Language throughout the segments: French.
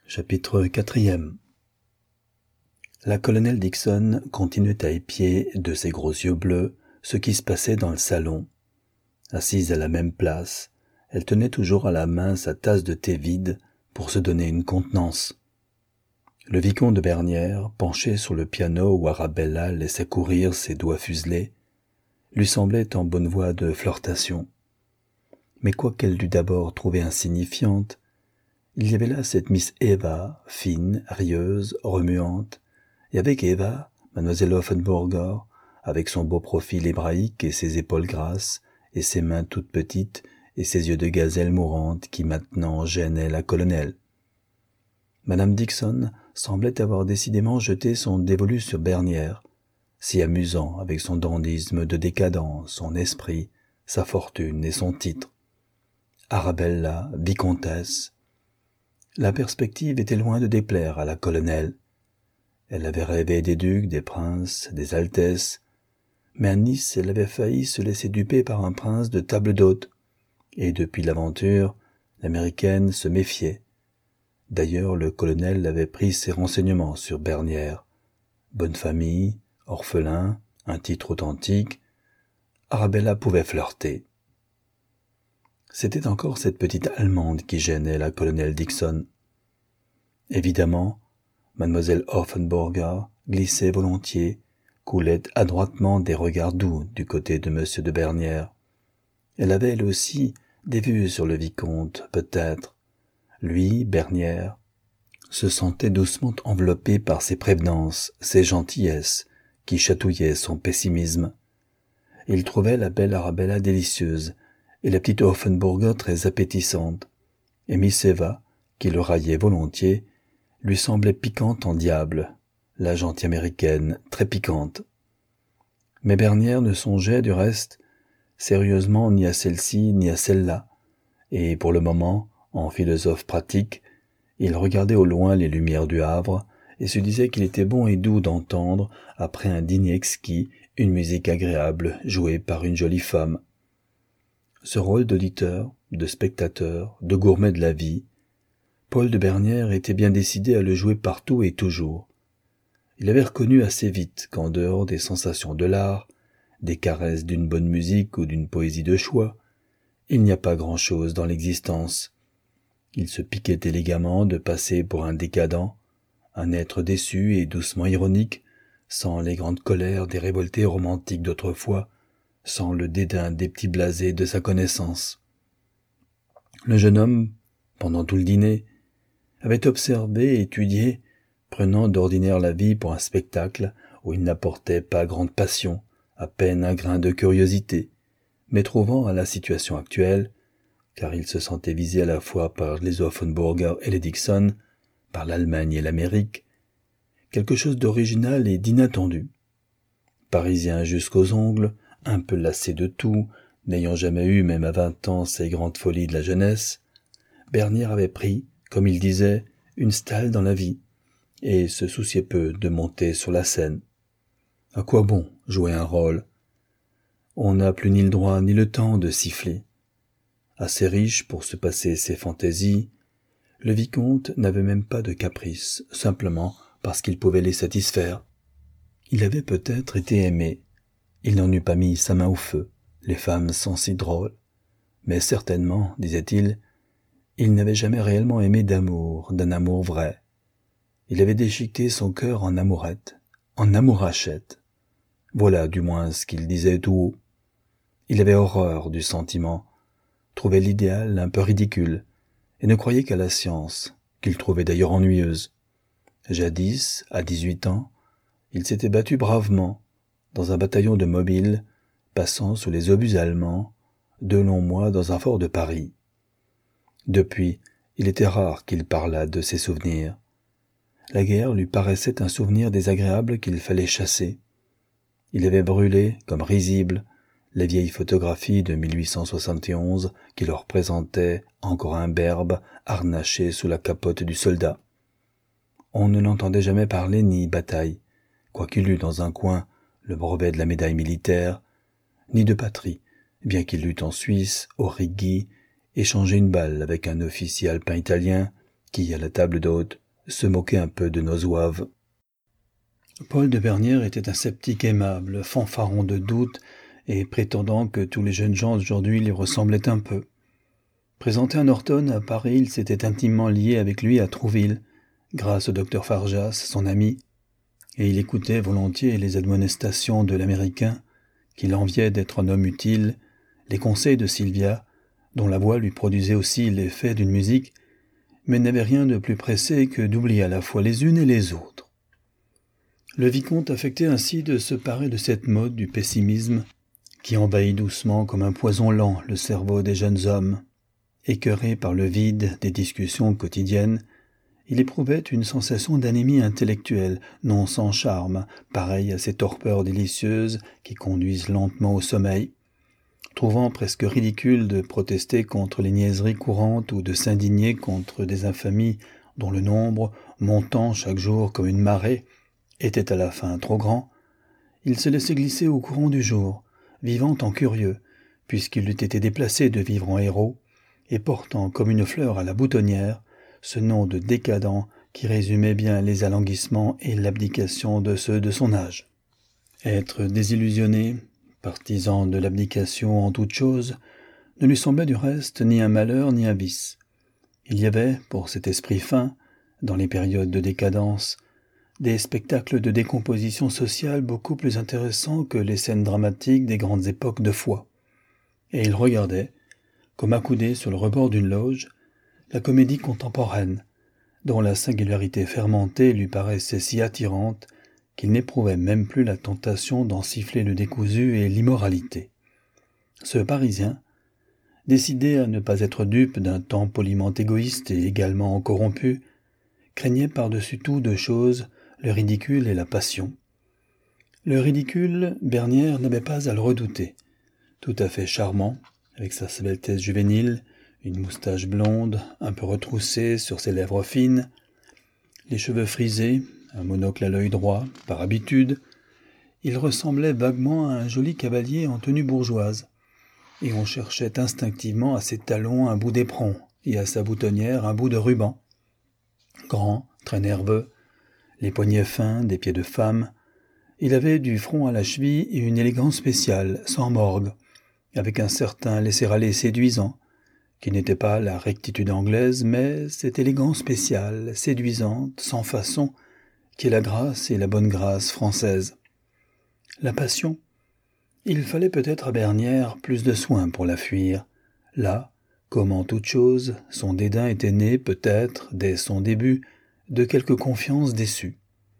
Chapitre 4. La colonelle Dixon continuait à épier de ses gros yeux bleus ce qui se passait dans le salon. Assise à la même place, elle tenait toujours à la main sa tasse de thé vide pour se donner une contenance. Le vicomte de Bernières, penché sur le piano où Arabella laissait courir ses doigts fuselés, lui semblait en bonne voie de flirtation. Mais quoiqu'elle dût d'abord trouver insignifiante, il y avait là cette Miss Eva, fine, rieuse, remuante, et avec Eva, mademoiselle Offenburger, avec son beau profil hébraïque et ses épaules grasses, et ses mains toutes petites, et ses yeux de gazelle mourante qui maintenant gênaient la colonelle. Madame Dixon semblait avoir décidément jeté son dévolu sur Bernières, si amusant avec son dandysme de décadent, son esprit, sa fortune et son titre. Arabella, vicomtesse. La perspective était loin de déplaire à la colonelle. Elle avait rêvé des ducs, des princes, des altesses, mais à Nice elle avait failli se laisser duper par un prince de table d'hôte, et depuis l'aventure, l'américaine se méfiait. D'ailleurs le colonel avait pris ses renseignements sur Bernières. Bonne famille, orphelin, un titre authentique, Arabella pouvait flirter. C'était encore cette petite Allemande qui gênait la colonelle Dixon. Évidemment, mademoiselle Offenburger glissait volontiers, coulait adroitement des regards doux du côté de monsieur de Bernières. Elle avait elle aussi des vues sur le vicomte, peut-être. Lui, Bernières, se sentait doucement enveloppé par ses prévenances, ses gentillesses, qui chatouillaient son pessimisme. Il trouvait la belle Arabella délicieuse, et la petite Offenburger très appétissante, et Miss Eva, qui le raillait volontiers, lui semblait piquante en diable, la gentille américaine très piquante. Mais Bernières ne songeait, du reste, sérieusement ni à celle-ci ni à celle-là, et pour le moment, en philosophe pratique, il regardait au loin les lumières du Havre et se disait qu'il était bon et doux d'entendre, après un dîner exquis, une musique agréable jouée par une jolie femme. Ce rôle d'auditeur, de spectateur, de gourmet de la vie, Paul de Bernières était bien décidé à le jouer partout et toujours. Il avait reconnu assez vite qu'en dehors des sensations de l'art, des caresses d'une bonne musique ou d'une poésie de choix, il n'y a pas grand-chose dans l'existence. Il se piquait élégamment de passer pour un décadent, un être déçu et doucement ironique, sans les grandes colères des révoltés romantiques d'autrefois, sans le dédain des petits blasés de sa connaissance. Le jeune homme, pendant tout le dîner, avait observé et étudié, prenant d'ordinaire la vie pour un spectacle où il n'apportait pas grande passion, à peine un grain de curiosité, mais trouvant à la situation actuelle, car il se sentait visé à la fois par les Offenburger et les Dixon, par l'Allemagne et l'Amérique, quelque chose d'original et d'inattendu. Parisien jusqu'aux ongles, un peu lassé de tout, n'ayant jamais eu, même à 20 ans, ces grandes folies de la jeunesse, Bernières avait pris, comme il disait, une stalle dans la vie, et se souciait peu de monter sur la scène. À quoi bon jouer un rôle? On n'a plus ni le droit ni le temps de siffler. Assez riche pour se passer ses fantaisies, le vicomte n'avait même pas de caprices, simplement parce qu'il pouvait les satisfaire. Il avait peut-être été aimé. Il n'en eût pas mis sa main au feu, les femmes sont si drôles. Mais certainement, disait-il, il n'avait jamais réellement aimé d'amour, d'un amour vrai. Il avait déchiqueté son cœur en amourette, en amourachette. Voilà du moins ce qu'il disait tout haut. Il avait horreur du sentiment, trouvait l'idéal un peu ridicule, et ne croyait qu'à la science, qu'il trouvait d'ailleurs ennuyeuse. Jadis, à 18 ans, il s'était battu bravement, dans un bataillon de mobiles, passant sous les obus allemands, 2 longs mois dans un fort de Paris. Depuis, il était rare qu'il parlât de ses souvenirs. La guerre lui paraissait un souvenir désagréable qu'il fallait chasser. Il avait brûlé, comme risibles, les vieilles photographies de 1871 qui leur présentaient encore un berbe harnaché sous la capote du soldat. On ne l'entendait jamais parler ni bataille, quoiqu'il eût dans un coin le brevet de la médaille militaire, ni de patrie, bien qu'il eût en Suisse, au Rigi, échangé une balle avec un officier alpin italien qui, à la table d'hôte, se moquer un peu de nos zouaves. Paul de Bernières était un sceptique aimable, fanfaron de doute et prétendant que tous les jeunes gens d'aujourd'hui lui ressemblaient un peu. Présenté à Norton, à Paris, il s'était intimement lié avec lui à Trouville, grâce au docteur Farjas, son ami, et il écoutait volontiers les admonestations de l'Américain, qu'il enviait d'être un homme utile, les conseils de Sylvia, dont la voix lui produisait aussi l'effet d'une musique, mais n'avait rien de plus pressé que d'oublier à la fois les unes et les autres. Le vicomte affectait ainsi de se parer de cette mode du pessimisme qui envahit doucement comme un poison lent le cerveau des jeunes hommes. Écœuré par le vide des discussions quotidiennes, il éprouvait une sensation d'anémie intellectuelle, non sans charme, pareille à ces torpeurs délicieuses qui conduisent lentement au sommeil. Trouvant presque ridicule de protester contre les niaiseries courantes ou de s'indigner contre des infamies dont le nombre, montant chaque jour comme une marée, était à la fin trop grand, il se laissait glisser au courant du jour, vivant en curieux, puisqu'il eût été déplacé de vivre en héros, et portant comme une fleur à la boutonnière ce nom de décadent qui résumait bien les alanguissements et l'abdication de ceux de son âge. Être désillusionné, partisan de l'abdication en toute chose, ne lui semblait du reste ni un malheur ni un vice. Il y avait, pour cet esprit fin, dans les périodes de décadence, des spectacles de décomposition sociale beaucoup plus intéressants que les scènes dramatiques des grandes époques de foi. Et il regardait, comme accoudé sur le rebord d'une loge, la comédie contemporaine, dont la singularité fermentée lui paraissait si attirante qu'il n'éprouvait même plus la tentation d'en siffler le décousu et l'immoralité. Ce Parisien, décidé à ne pas être dupe d'un temps poliment égoïste et également corrompu, craignait par-dessus tout deux choses, le ridicule et la passion. Le ridicule, Bernières n'avait pas à le redouter. Tout à fait charmant, avec sa sveltesse juvénile, une moustache blonde, un peu retroussée sur ses lèvres fines, les cheveux frisés, un monocle à l'œil droit, par habitude, il ressemblait vaguement à un joli cavalier en tenue bourgeoise, et on cherchait instinctivement à ses talons un bout d'éperon et à sa boutonnière un bout de ruban. Grand, très nerveux, les poignets fins, des pieds de femme, il avait du front à la cheville une élégance spéciale, sans morgue, avec un certain laisser-aller séduisant, qui n'était pas la rectitude anglaise, mais cette élégance spéciale, séduisante, sans façon, qui est la grâce et la bonne grâce française. La passion, il fallait peut-être à Bernières plus de soin pour la fuir. Là, comme en toute chose, son dédain était né, peut-être, dès son début, de quelque confiance déçue.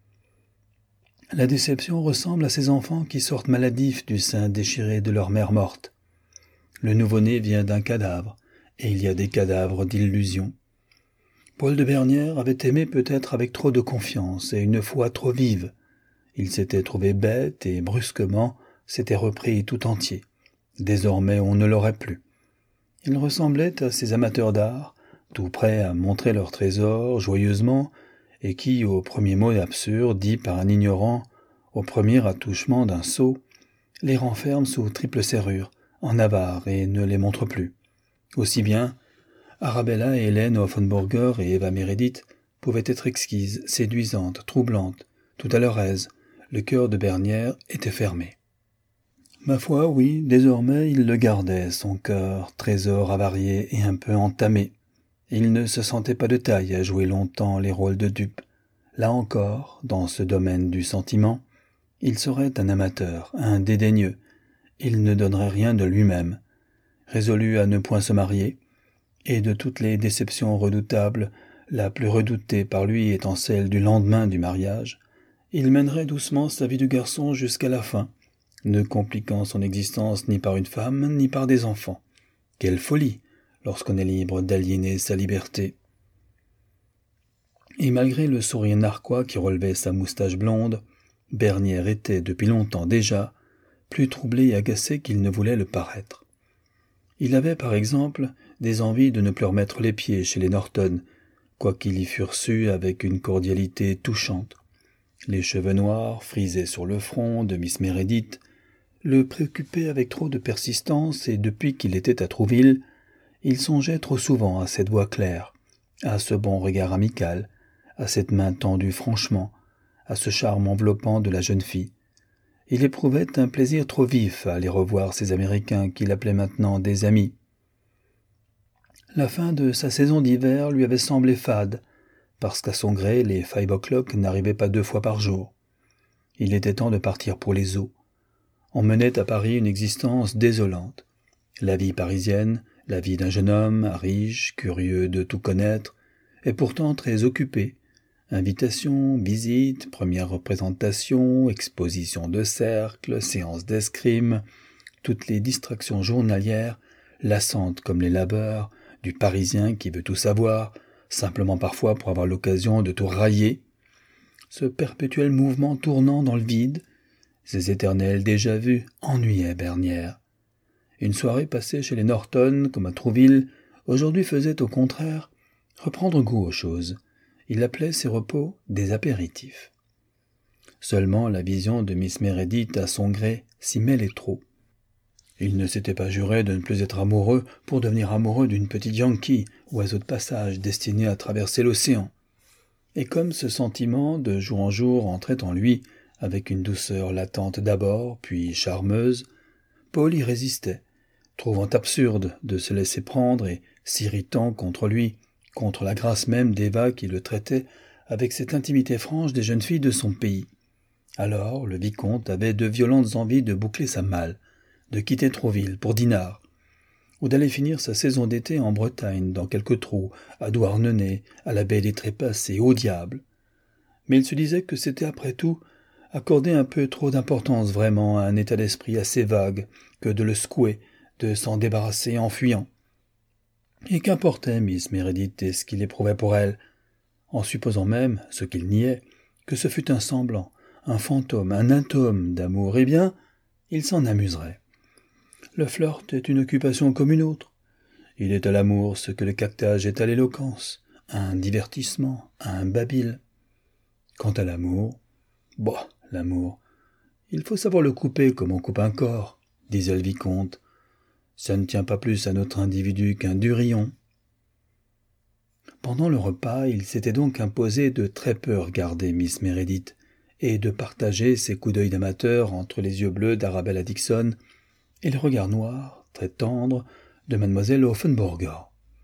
La déception ressemble à ces enfants qui sortent maladifs du sein déchiré de leur mère morte. Le nouveau-né vient d'un cadavre, et il y a des cadavres d'illusions. Paul de Bernières avait aimé peut-être avec trop de confiance et une foi trop vive. Il s'était trouvé bête et brusquement s'était repris tout entier. Désormais on ne l'aurait plus. Il ressemblait à ces amateurs d'art, tout prêts à montrer leur trésor joyeusement, et qui, au premier mot absurde dit par un ignorant, au premier attouchement d'un sot, les renferment sous triple serrure, en avare, et ne les montre plus. Aussi bien, Arabella et Hélène Offenburger et Eva Meredith pouvaient être exquises, séduisantes, troublantes, tout à leur aise. Le cœur de Bernières était fermé. Ma foi, oui, désormais il le gardait, son cœur, trésor avarié et un peu entamé. Il ne se sentait pas de taille à jouer longtemps les rôles de dupe. Là encore, dans ce domaine du sentiment, il serait un amateur, un dédaigneux. Il ne donnerait rien de lui-même. Résolu à ne point se marier, et de toutes les déceptions redoutables, la plus redoutée par lui étant celle du lendemain du mariage, il mènerait doucement sa vie de garçon jusqu'à la fin, ne compliquant son existence ni par une femme, ni par des enfants. Quelle folie, lorsqu'on est libre d'aliéner sa liberté. Et malgré le sourire narquois qui relevait sa moustache blonde, Bernières était, depuis longtemps déjà, plus troublé et agacé qu'il ne voulait le paraître. Il avait, par exemple, des envies de ne plus remettre les pieds chez les Norton, quoiqu'il y fût reçu avec une cordialité touchante. Les cheveux noirs, frisés sur le front de Miss Meredith, le préoccupaient avec trop de persistance et depuis qu'il était à Trouville, il songeait trop souvent à cette voix claire, à ce bon regard amical, à cette main tendue franchement, à ce charme enveloppant de la jeune fille. Il éprouvait un plaisir trop vif à aller revoir ces Américains qu'il appelait maintenant des amis. La fin de sa saison d'hiver lui avait semblé fade, parce qu'à son gré, les 5 o'clock n'arrivaient pas 2 fois par jour. Il était temps de partir pour les eaux. On menait à Paris une existence désolante. La vie parisienne, la vie d'un jeune homme, riche, curieux de tout connaître, et pourtant très occupé. Invitations, visites, premières représentations, expositions de cercle, séances d'escrime, toutes les distractions journalières, lassantes comme les labeurs, du Parisien qui veut tout savoir, simplement parfois pour avoir l'occasion de tout railler. Ce perpétuel mouvement tournant dans le vide, ces éternels déjà-vus, ennuyaient Bernière. Une soirée passée chez les Norton, comme à Trouville, aujourd'hui faisait au contraire reprendre goût aux choses. Il appelait ses repos des apéritifs. Seulement la vision de Miss Meredith à son gré s'y mêlait trop. Il ne s'était pas juré de ne plus être amoureux pour devenir amoureux d'une petite Yankee, oiseau de passage destiné à traverser l'océan. Et comme ce sentiment de jour en jour entrait en lui, avec une douceur latente d'abord, puis charmeuse, Paul y résistait, trouvant absurde de se laisser prendre et s'irritant contre lui, contre la grâce même d'Eva qui le traitait avec cette intimité franche des jeunes filles de son pays. Alors le vicomte avait de violentes envies de boucler sa malle, de quitter Trouville pour Dinard, ou d'aller finir sa saison d'été en Bretagne, dans quelques trous, à Douarnenez, à la baie des Trépas et au diable. Mais il se disait que c'était après tout accorder un peu trop d'importance vraiment à un état d'esprit assez vague que de le secouer, de s'en débarrasser en fuyant. Et qu'importait Miss Meredith et ce qu'il éprouvait pour elle, en supposant même, ce qu'il niait, que ce fût un semblant, un fantôme, un atome d'amour, eh bien, il s'en amuserait. Le flirt est une occupation comme une autre. Il est à l'amour ce que le caquetage est à l'éloquence, un divertissement, un babil. Quant à l'amour, l'amour, il faut savoir le couper comme on coupe un corps, disait le vicomte. Ça ne tient pas plus à notre individu qu'un durillon. Pendant le repas, il s'était donc imposé de très peu regarder Miss Meredith et de partager ses coups d'œil d'amateur entre les yeux bleus d'Arabella Dixon et le regard noir, très tendre, de mademoiselle Offenburger.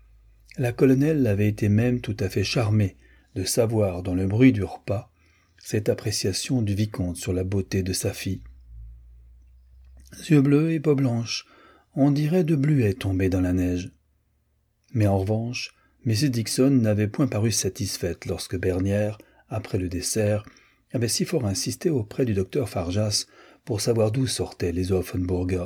La colonelle avait été même tout à fait charmée de savoir dans le bruit du repas cette appréciation du vicomte sur la beauté de sa fille. Yeux bleus et peau blanche, on dirait de bluets tombés dans la neige. Mais en revanche, Mrs. Dixon n'avait point paru satisfaite lorsque Bernière, après le dessert, avait si fort insisté auprès du docteur Farjas pour savoir d'où sortaient les Offenburger.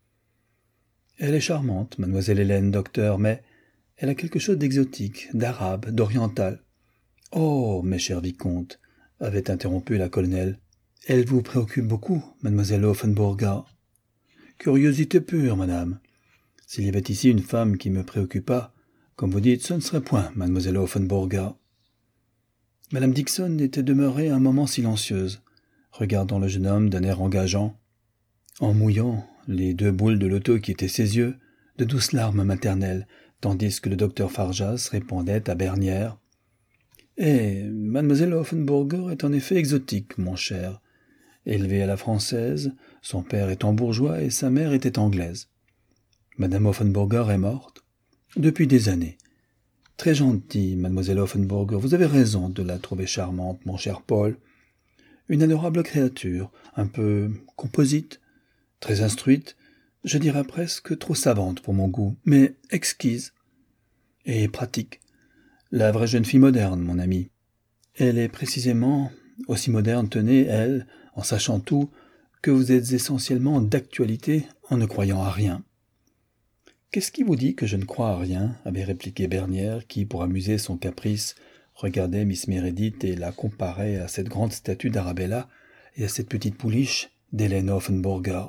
« Elle est charmante, mademoiselle Hélène, docteur, mais elle a quelque chose d'exotique, d'arabe, d'oriental. »« Oh, mes chers vicomtes, » avait interrompu la colonelle, « elle vous préoccupe beaucoup, mademoiselle Offenburger. »« Curiosité pure, madame. S'il y avait ici une femme qui me préoccupât, comme vous dites, ce ne serait point mademoiselle Offenburger. » Madame Dixon était demeurée un moment silencieuse, regardant le jeune homme d'un air engageant, en mouillant les 2 boules de loto qui étaient ses yeux, de douces larmes maternelles, tandis que le docteur Farjas répondait à Bernière. « Eh, mademoiselle Offenburger est en effet exotique, mon cher. Élevée à la française, son père étant bourgeois et sa mère était anglaise. Madame Offenburger est morte depuis des années. Très gentille, mademoiselle Offenburger, vous avez raison de la trouver charmante, mon cher Paul. Une adorable créature, un peu composite, très instruite, je dirais presque trop savante pour mon goût, mais exquise et pratique. La vraie jeune fille moderne, mon ami. Elle est précisément aussi moderne, tenez, elle, en sachant tout, que vous êtes essentiellement d'actualité en ne croyant à rien. » « Qu'est-ce qui vous dit que je ne crois à rien ?» avait répliqué Bernière, qui, pour amuser son caprice, regardait Miss Meredith et la comparait à cette grande statue d'Arabella et à cette petite pouliche d'Hélène Offenburger.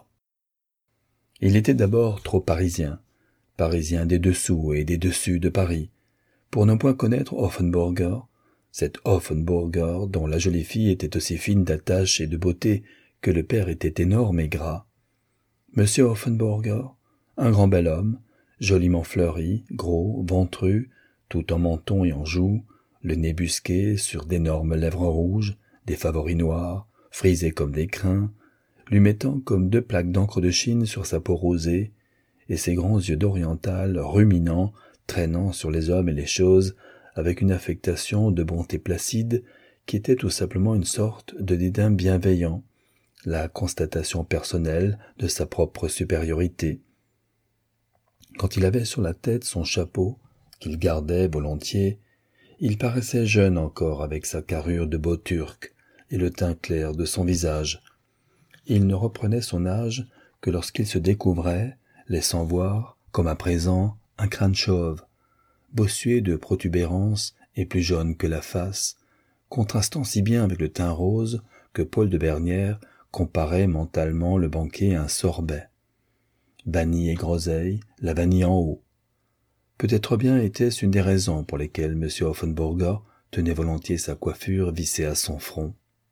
Il était d'abord trop parisien des dessous et des dessus de Paris, pour ne point connaître Offenburger, cette Offenburger dont la jolie fille était aussi fine d'attache et de beauté que le père était énorme et gras. Monsieur Offenburger, un grand bel homme, joliment fleuri, gros, ventru, tout en menton et en joues, le nez busqué sur d'énormes lèvres rouges, des favoris noirs, frisés comme des crins, lui mettant comme 2 plaques d'encre de Chine sur sa peau rosée, et ses grands yeux d'oriental ruminants, traînant sur les hommes et les choses, avec une affectation de bonté placide qui était tout simplement une sorte de dédain bienveillant, la constatation personnelle de sa propre supériorité. Quand il avait sur la tête son chapeau, qu'il gardait volontiers, il paraissait jeune encore avec sa carrure de beau turc et le teint clair de son visage. Il ne reprenait son âge que lorsqu'il se découvrait, laissant voir, comme à présent, un crâne chauve, bossué de protubérances et plus jaune que la face, contrastant si bien avec le teint rose que Paul de Bernières comparait mentalement le banquier à un sorbet. Banni et groseille, la vanille en haut. Peut-être bien était-ce une des raisons pour lesquelles M. Offenburger tenait volontiers sa coiffure vissée à son front.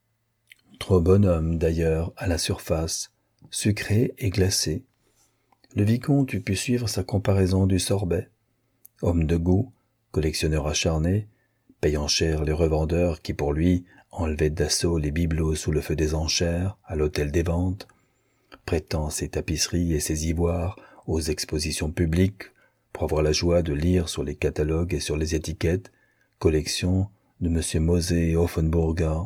Trop bonhomme, d'ailleurs, à la surface, sucré et glacé. Le vicomte eût pu suivre sa comparaison du sorbet. Homme de goût, collectionneur acharné, payant cher les revendeurs qui, pour lui, enlevaient d'assaut les bibelots sous le feu des enchères, à l'hôtel des ventes, prêtant ses tapisseries et ses ivoires aux expositions publiques pour avoir la joie de lire sur les catalogues et sur les étiquettes collection de M. Mosé Offenburger,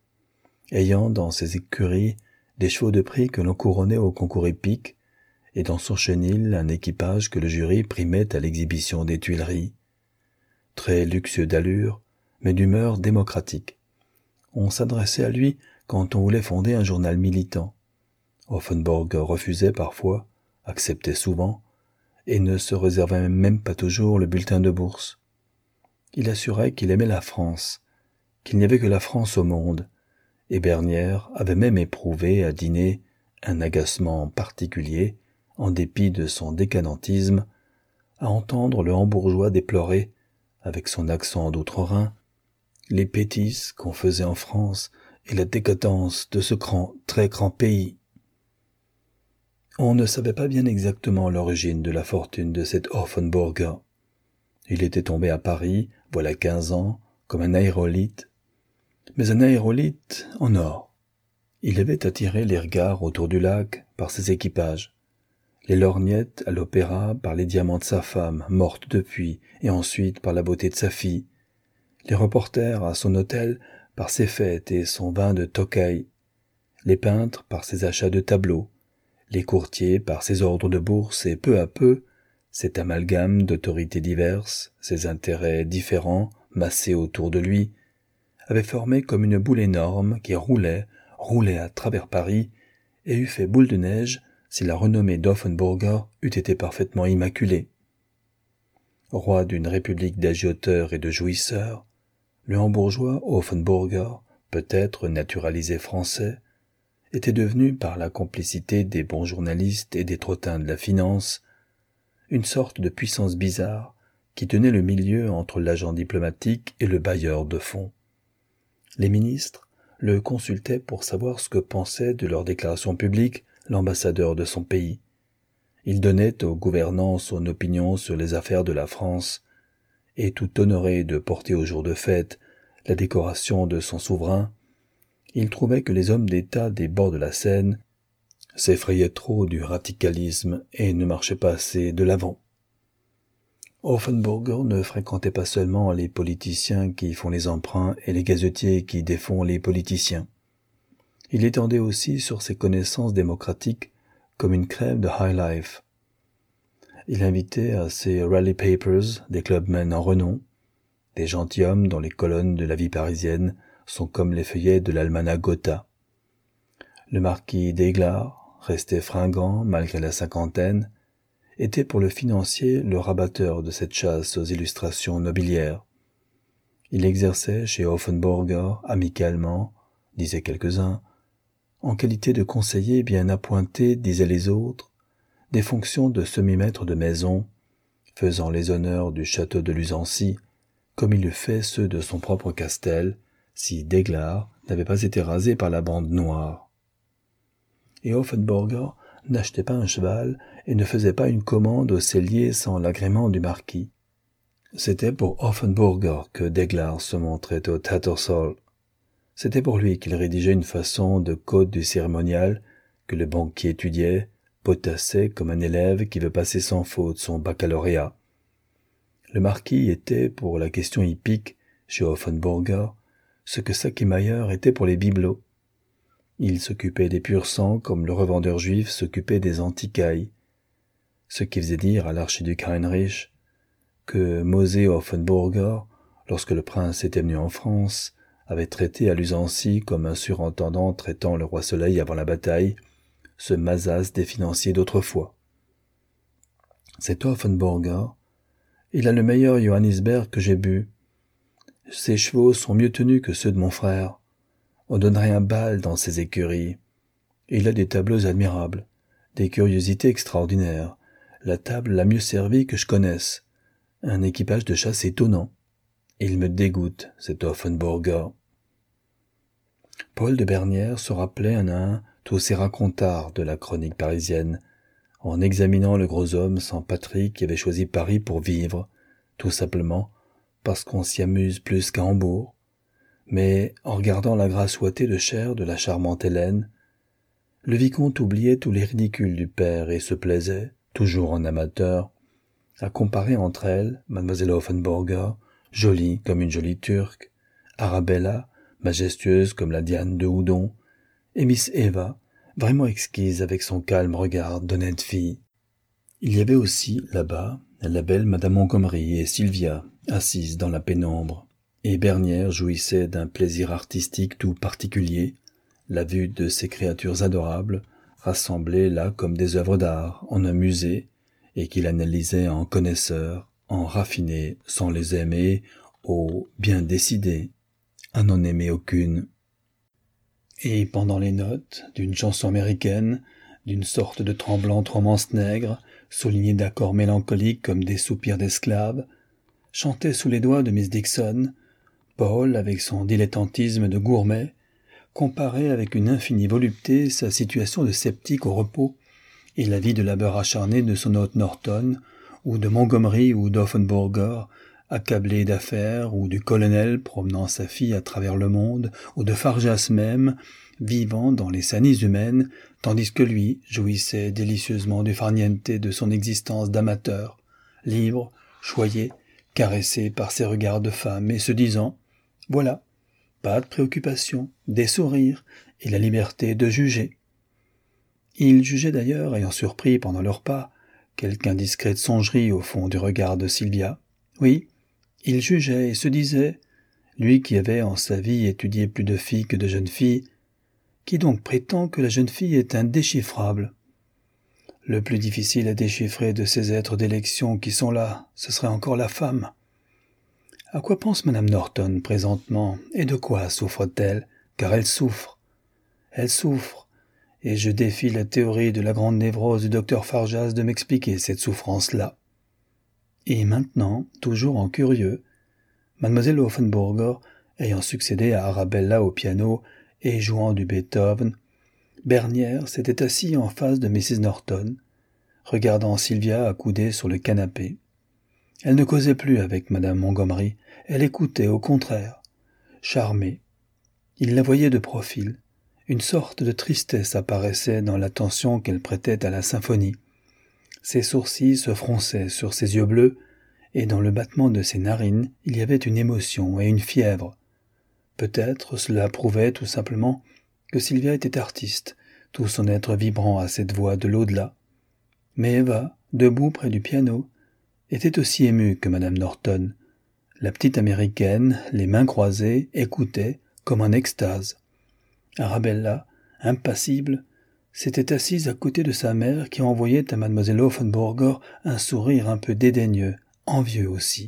ayant dans ses écuries des chevaux de prix que l'on couronnait au concours épique, et dans son chenil un équipage que le jury primait à l'exhibition des Tuileries. Très luxueux d'allure, mais d'humeur démocratique. On s'adressait à lui quand on voulait fonder un journal militant. Offenburger refusait parfois, acceptait souvent, et ne se réservait même pas toujours le bulletin de bourse. Il assurait qu'il aimait la France, qu'il n'y avait que la France au monde, et Bernières avait même éprouvé à dîner un agacement particulier, en dépit de son décadentisme, à entendre le hambourgeois déplorer, avec son accent d'outre-Rhin, les bêtises qu'on faisait en France et la décadence de ce très grand pays. On ne savait pas bien exactement l'origine de la fortune de cet Offenburger. Il était tombé à Paris, voilà 15 ans, comme un aérolite, mais un aérolite en or. Il avait attiré les regards autour du lac par ses équipages, les lorgnettes à l'opéra par les diamants de sa femme, morte depuis, et ensuite par la beauté de sa fille, les reporters à son hôtel par ses fêtes et son vin de Tokay, les peintres par ses achats de tableaux, les courtiers par ses ordres de bourse, et peu à peu, cet amalgame d'autorités diverses, ses intérêts différents, massés autour de lui, avait formé comme une boule énorme qui roulait à travers Paris, et eût fait boule de neige si la renommée d'Offenburger eût été parfaitement immaculée. Roi d'une république d'agioteurs et de jouisseurs, le hambourgeois Offenburger, peut-être naturalisé français, était devenu, par la complicité des bons journalistes et des trottins de la finance, une sorte de puissance bizarre qui tenait le milieu entre l'agent diplomatique et le bailleur de fonds. Les ministres le consultaient pour savoir ce que pensait de leurs déclarations publiques l'ambassadeur de son pays. Il donnait au gouvernant son opinion sur les affaires de la France, et tout honoré de porter au jour de fête la décoration de son souverain, il trouvait que les hommes d'État des bords de la Seine s'effrayaient trop du radicalisme et ne marchaient pas assez de l'avant. Offenburger ne fréquentait pas seulement les politiciens qui font les emprunts et les gazetiers qui défont les politiciens. Il étendait aussi sur ses connaissances démocratiques comme une crème de high life. Il invitait à ses rally papers des clubmen en renom, des gentilshommes dont les colonnes de la vie parisienne sont comme les feuillets de l'almanach Gotha. Le marquis d'Aiglard, resté fringant malgré la cinquantaine, était pour le financier le rabatteur de cette chasse aux illustrations nobiliaires. Il exerçait chez Offenburger amicalement, disaient quelques-uns, en qualité de conseiller bien appointé, disaient les autres, des fonctions de semi-maître de maison, faisant les honneurs du château de Luzancy, comme il eût fait ceux de son propre Castel, si d'Aiglard n'avait pas été rasé par la bande noire. Et Offenburger n'achetait pas un cheval et ne faisait pas une commande au cellier sans l'agrément du marquis. C'était pour Offenburger que Deglar se montrait au Tattersall. C'était pour lui qu'il rédigeait une façon de code du cérémonial que le banquier étudiait, potassait comme un élève qui veut passer sans faute son baccalauréat. Le marquis était, pour la question hippique, chez Offenburger, ce que Sackmayer était pour les bibelots. Il s'occupait des pur-sang comme le revendeur juif s'occupait des antiquailles, ce qui faisait dire à l'archiduc Heinrich que Mosé Offenburger, lorsque le prince était venu en France, avait traité à l'usancie comme un surintendant traitant le roi Soleil avant la bataille, ce Mazas des financiers d'autrefois. Cet Offenburger, il a le meilleur Johannisberg que j'ai bu. Ses chevaux sont mieux tenus que ceux de mon frère. On donnerait un bal dans ses écuries. Il a des tableaux admirables, des curiosités extraordinaires, la table la mieux servie que je connaisse, un équipage de chasse étonnant. Il me dégoûte, cet Offenburger. Paul de Bernières se rappelait un à un tous ces racontards de la chronique parisienne, en examinant le gros homme sans patrie qui avait choisi Paris pour vivre, tout simplement parce qu'on s'y amuse plus qu'à Hambourg, mais en regardant la grasse ouatée de chair de la charmante Hélène, le vicomte oubliait tous les ridicules du père et se plaisait, toujours en amateur, à comparer entre elles Mademoiselle Offenburger, jolie comme une jolie turque, Arabella, majestueuse comme la Diane de Houdon, et Miss Eva, vraiment exquise avec son calme regard d'honnête fille. Il y avait aussi, là-bas, la belle Madame Montgomery et Sylvia, assises dans la pénombre, et Bernière jouissait d'un plaisir artistique tout particulier, la vue de ces créatures adorables, rassemblées là comme des œuvres d'art, en un musée, et qu'il analysait en connaisseur, en raffiné, sans les aimer, au bien décidé, à n'en aimer aucune. Et pendant les notes d'une chanson américaine, d'une sorte de tremblante romance nègre, soulignée d'accords mélancoliques comme des soupirs d'esclaves, chantait sous les doigts de Miss Dixon, Paul, avec son dilettantisme de gourmet, comparait avec une infinie volupté sa situation de sceptique au repos et la vie de labeur acharné de son hôte Norton, ou de Montgomery ou d'Offenburger, accablé d'affaires, ou du colonel promenant sa fille à travers le monde, ou de Farjas même, vivant dans les sanies humaines, tandis que lui jouissait délicieusement du farniente de son existence d'amateur, libre, choyé, caressé par ses regards de femme, et se disant « Voilà, pas de préoccupation, des sourires, et la liberté de juger. » Il jugeait d'ailleurs, ayant surpris pendant leur pas, quelque indiscrète songerie au fond du regard de Sylvia. Oui, il jugeait et se disait, lui qui avait en sa vie étudié plus de filles que de jeunes filles, qui donc prétend que la jeune fille est indéchiffrable. Le plus difficile à déchiffrer de ces êtres d'élection qui sont là, ce serait encore la femme. À quoi pense Madame Norton présentement, et de quoi souffre-t-elle, car elle souffre. Elle souffre, et je défie la théorie de la grande névrose du docteur Farjas de m'expliquer cette souffrance-là. Et maintenant, toujours en curieux, Mademoiselle Offenburger, ayant succédé à Arabella au piano et jouant du Beethoven, Bernière s'était assis en face de Mrs. Norton, regardant Sylvia accoudée sur le canapé. Elle ne causait plus avec Madame Montgomery, elle écoutait au contraire, charmée. Il la voyait de profil. Une sorte de tristesse apparaissait dans l'attention qu'elle prêtait à la symphonie. Ses sourcils se fronçaient sur ses yeux bleus, et dans le battement de ses narines, il y avait une émotion et une fièvre. Peut-être cela prouvait tout simplement que Sylvia était artiste, tout son être vibrant à cette voix de l'au-delà. Mais Eva, debout près du piano, était aussi émue que Madame Norton. La petite américaine, les mains croisées, écoutait comme en extase. Arabella, impassible, s'était assise à côté de sa mère qui envoyait à Mademoiselle Offenburger un sourire un peu dédaigneux, envieux aussi.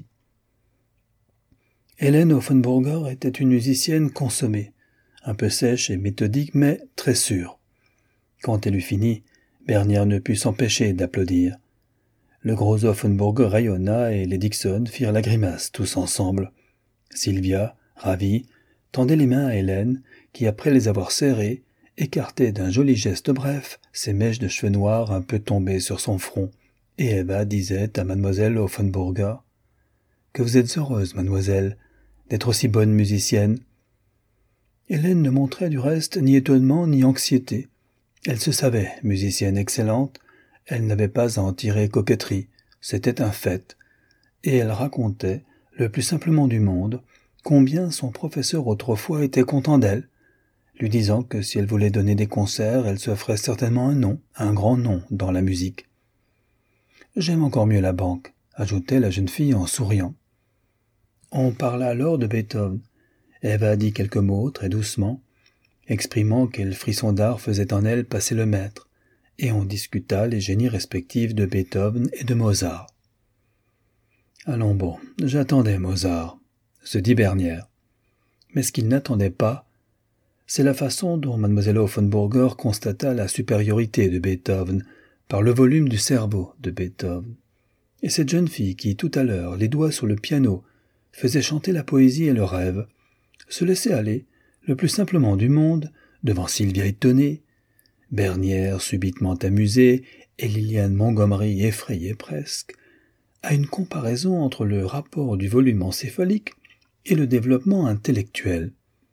Hélène Offenburger était une musicienne consommée, un peu sèche et méthodique, mais très sûre. Quand elle eut fini, Bernière ne put s'empêcher d'applaudir. Le gros Offenburger rayonna et les Dixon firent la grimace tous ensemble. Sylvia, ravie, tendait les mains à Hélène, qui, après les avoir serrées, écartait d'un joli geste bref ses mèches de cheveux noirs un peu tombées sur son front, et Eva disait à Mademoiselle Offenburger que vous êtes heureuse, mademoiselle, d'être aussi bonne musicienne. » Hélène ne montrait du reste ni étonnement ni anxiété. Elle se savait musicienne excellente, elle n'avait pas à en tirer coquetterie, c'était un fait, et elle racontait, le plus simplement du monde, combien son professeur autrefois était content d'elle, lui disant que si elle voulait donner des concerts, elle se ferait certainement un nom, un grand nom dans la musique. « J'aime encore mieux la banque », ajoutait la jeune fille en souriant. On parla alors de Beethoven. Eva dit quelques mots très doucement, exprimant quel frisson d'art faisait en elle passer le maître, et on discuta les génies respectifs de Beethoven et de Mozart. « Allons bon, j'attendais Mozart », se dit Bernière. Mais ce qu'il n'attendait pas, c'est la façon dont Mlle Offenburger constata la supériorité de Beethoven par le volume du cerveau de Beethoven. Et cette jeune fille qui, tout à l'heure, les doigts sur le piano, faisait chanter la poésie et le rêve, se laissait aller, le plus simplement du monde, devant Sylvia étonnée, Bernière subitement amusée et Liliane Montgomery effrayée presque, à une comparaison entre le rapport du volume encéphalique et le développement intellectuel.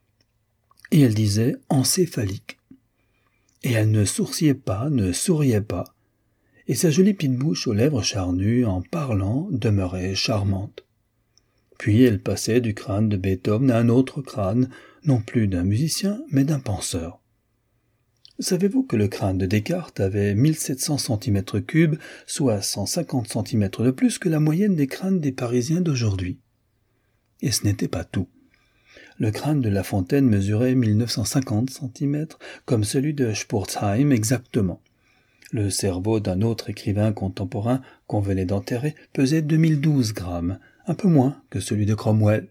Et elle disait encéphalique. Et elle ne sourcillait pas, ne souriait pas, et sa jolie petite bouche aux lèvres charnues, en parlant, demeurait charmante. Puis elle passait du crâne de Beethoven à un autre crâne, non plus d'un musicien, mais d'un penseur. Savez-vous que le crâne de Descartes avait 1700 cm3, soit 150 cm de plus que la moyenne des crânes des Parisiens d'aujourd'hui? Et ce n'était pas tout. Le crâne de La Fontaine mesurait 1950 cm, comme celui de Spurzheim exactement. Le cerveau d'un autre écrivain contemporain qu'on venait d'enterrer pesait 2012 grammes, un peu moins que celui de Cromwell.